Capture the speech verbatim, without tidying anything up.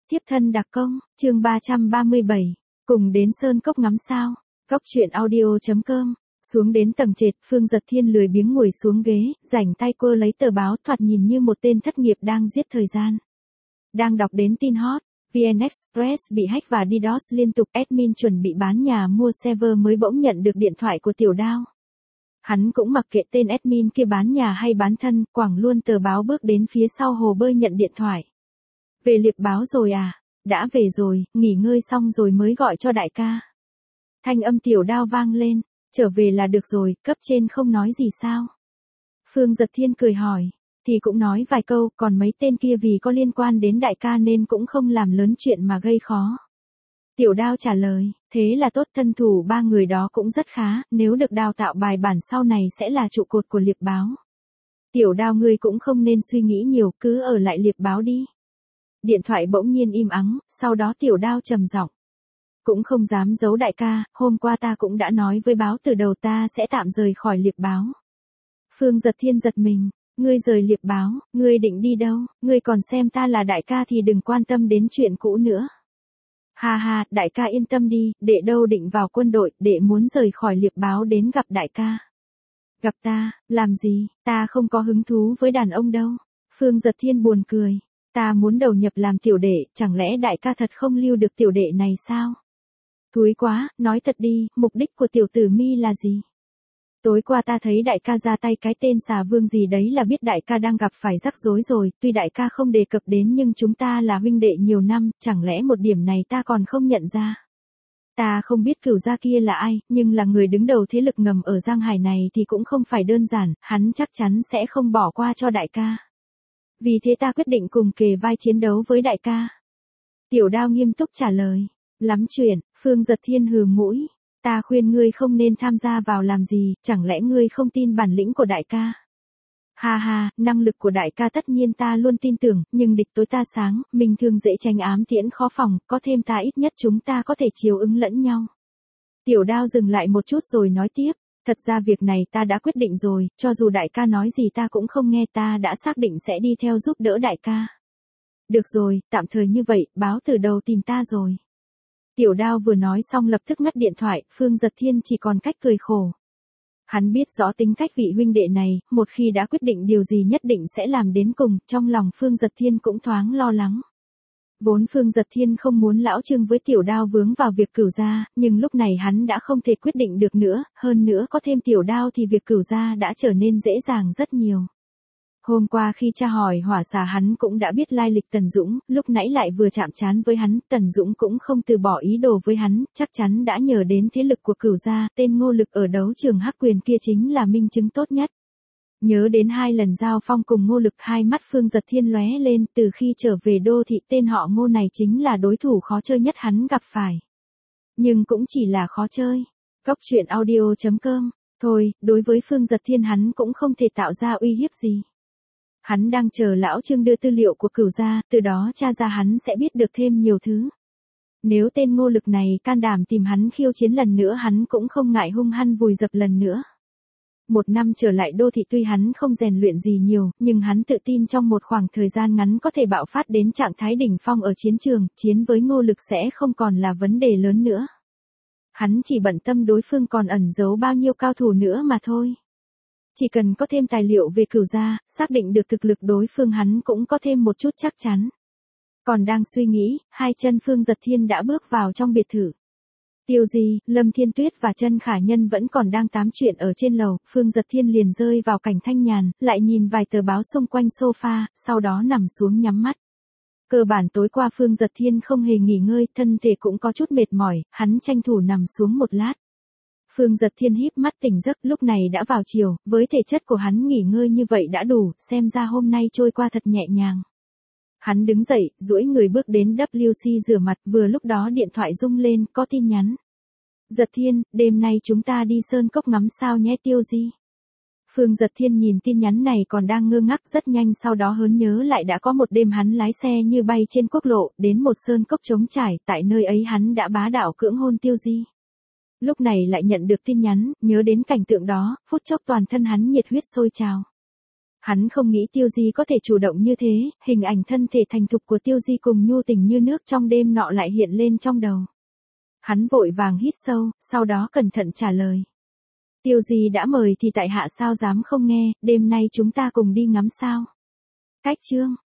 Tiếp thân đặc công, chương ba trăm ba mươi bảy, cùng đến Sơn Cốc ngắm sao, góc truyện audio.com. Xuống đến tầng trệt, Phương Dật Thiên lười biếng ngồi xuống ghế, rảnh tay quơ lấy tờ báo, thoạt nhìn như một tên thất nghiệp đang giết thời gian. Đang đọc đến tin hot, vê en Express bị hack và DDoS liên tục, admin chuẩn bị bán nhà mua server mới bỗng nhận được điện thoại của Tiểu Đao. Hắn cũng mặc kệ tên admin kia bán nhà hay bán thân, quẳng luôn tờ báo bước đến phía sau hồ bơi nhận điện thoại. Về liệp báo rồi à? Đã về rồi, nghỉ ngơi xong rồi mới gọi cho đại ca. Thanh âm Tiểu Đao vang lên, trở về là được rồi, cấp trên không nói gì sao? Phương Dật Thiên cười hỏi, thì cũng nói vài câu, còn mấy tên kia vì có liên quan đến đại ca nên cũng không làm lớn chuyện mà gây khó. Tiểu Đao trả lời, thế là tốt, thân thủ ba người đó cũng rất khá, nếu được đào tạo bài bản sau này sẽ là trụ cột của liệp báo. Tiểu Đao ngươi cũng không nên suy nghĩ nhiều, cứ ở lại liệp báo đi. Điện thoại bỗng nhiên im ắng, sau đó Tiểu Đao trầm giọng. Cũng không dám giấu đại ca, hôm qua ta cũng đã nói với báo từ đầu ta sẽ tạm rời khỏi liệp báo. Phương Dật Thiên giật mình, ngươi rời liệp báo, ngươi định đi đâu, ngươi còn xem ta là đại ca thì đừng quan tâm đến chuyện cũ nữa. Ha ha, đại ca yên tâm đi, đệ đâu định vào quân đội, đệ muốn rời khỏi liệp báo đến gặp đại ca. Gặp ta, làm gì, ta không có hứng thú với đàn ông đâu. Phương Dật Thiên buồn cười, ta muốn đầu nhập làm tiểu đệ, chẳng lẽ đại ca thật không lưu được tiểu đệ này sao? Thúi quá, nói thật đi, mục đích của tiểu tử Mi là gì? Tối qua ta thấy đại ca ra tay cái tên xà vương gì đấy là biết đại ca đang gặp phải rắc rối rồi, tuy đại ca không đề cập đến nhưng chúng ta là huynh đệ nhiều năm, chẳng lẽ một điểm này ta còn không nhận ra? Ta không biết Cửu gia kia là ai, nhưng là người đứng đầu thế lực ngầm ở Giang Hải này thì cũng không phải đơn giản, hắn chắc chắn sẽ không bỏ qua cho đại ca. Vì thế ta quyết định cùng kề vai chiến đấu với đại ca. Tiểu Đao nghiêm túc trả lời. Lắm chuyện, Phương Dật Thiên hừ mũi. Ta khuyên ngươi không nên tham gia vào làm gì, chẳng lẽ ngươi không tin bản lĩnh của đại ca? Ha ha, năng lực của đại ca tất nhiên ta luôn tin tưởng, nhưng địch tối ta sáng, mình thường dễ tránh ám tiễn khó phòng, có thêm ta ít nhất chúng ta có thể chiều ứng lẫn nhau. Tiểu Đao dừng lại một chút rồi nói tiếp, thật ra việc này ta đã quyết định rồi, cho dù đại ca nói gì ta cũng không nghe, ta đã xác định sẽ đi theo giúp đỡ đại ca. Được rồi, tạm thời như vậy, báo từ đầu tìm ta rồi. Tiểu Đao vừa nói xong lập tức ngắt điện thoại, Phương Dật Thiên chỉ còn cách cười khổ. Hắn biết rõ tính cách vị huynh đệ này, một khi đã quyết định điều gì nhất định sẽ làm đến cùng, trong lòng Phương Dật Thiên cũng thoáng lo lắng. Vốn Phương Dật Thiên không muốn lão Trương với Tiểu Đao vướng vào việc Cửu gia, nhưng lúc này hắn đã không thể quyết định được nữa, hơn nữa có thêm Tiểu Đao thì việc Cửu gia đã trở nên dễ dàng rất nhiều. Hôm qua khi tra hỏi hỏa xà hắn cũng đã biết lai lịch Tần Dũng, lúc nãy lại vừa chạm trán với hắn, Tần Dũng cũng không từ bỏ ý đồ với hắn, chắc chắn đã nhờ đến thế lực của Cửu gia, tên Ngô Lực ở đấu trường Hắc Quyền kia chính là minh chứng tốt nhất. Nhớ đến hai lần giao phong cùng Ngô Lực, hai mắt Phương Dật Thiên lóe lên, từ khi trở về đô thị tên họ Ngô này chính là đối thủ khó chơi nhất hắn gặp phải. Nhưng cũng chỉ là khó chơi. Góc truyện audio.com, thôi, đối với Phương Dật Thiên hắn cũng không thể tạo ra uy hiếp gì. Hắn đang chờ lão Trương đưa tư liệu của Cửu gia, từ đó tra ra hắn sẽ biết được thêm nhiều thứ. Nếu tên Ngô Lực này can đảm tìm hắn khiêu chiến lần nữa hắn cũng không ngại hung hăng vùi dập lần nữa. Một năm trở lại đô thị tuy hắn không rèn luyện gì nhiều, nhưng hắn tự tin trong một khoảng thời gian ngắn có thể bạo phát đến trạng thái đỉnh phong ở chiến trường, chiến với Ngô Lực sẽ không còn là vấn đề lớn nữa. Hắn chỉ bận tâm đối phương còn ẩn giấu bao nhiêu cao thủ nữa mà thôi. Chỉ cần có thêm tài liệu về Cửu gia, xác định được thực lực đối phương hắn cũng có thêm một chút chắc chắn. Còn đang suy nghĩ, hai chân Phương Dật Thiên đã bước vào trong biệt thự. Tiêu Di, Lâm Thiên Tuyết và Chân Khả Nhân vẫn còn đang tám chuyện ở trên lầu, Phương Dật Thiên liền rơi vào cảnh thanh nhàn, lại nhìn vài tờ báo xung quanh sofa, sau đó nằm xuống nhắm mắt. Cơ bản tối qua Phương Dật Thiên không hề nghỉ ngơi, thân thể cũng có chút mệt mỏi, hắn tranh thủ nằm xuống một lát. Phương Dật Thiên híp mắt tỉnh giấc, lúc này đã vào chiều, với thể chất của hắn nghỉ ngơi như vậy đã đủ, xem ra hôm nay trôi qua thật nhẹ nhàng. Hắn đứng dậy, duỗi người bước đến vê kép xê rửa mặt, vừa lúc đó điện thoại rung lên, có tin nhắn. Dật Thiên, đêm nay chúng ta đi Sơn Cốc ngắm sao nhé Tiêu Di. Phương Dật Thiên nhìn tin nhắn này còn đang ngơ ngác, rất nhanh sau đó hớn nhớ lại đã có một đêm hắn lái xe như bay trên quốc lộ, đến một sơn cốc trống trải, tại nơi ấy hắn đã bá đạo cưỡng hôn Tiêu Di. Lúc này lại nhận được tin nhắn, nhớ đến cảnh tượng đó, phút chốc toàn thân hắn nhiệt huyết sôi trào. Hắn không nghĩ Tiêu Di có thể chủ động như thế, hình ảnh thân thể thành thục của Tiêu Di cùng nhu tình như nước trong đêm nọ lại hiện lên trong đầu. Hắn vội vàng hít sâu, sau đó cẩn thận trả lời. Tiêu Di đã mời thì tại hạ sao dám không nghe, đêm nay chúng ta cùng đi ngắm sao. Cách chương.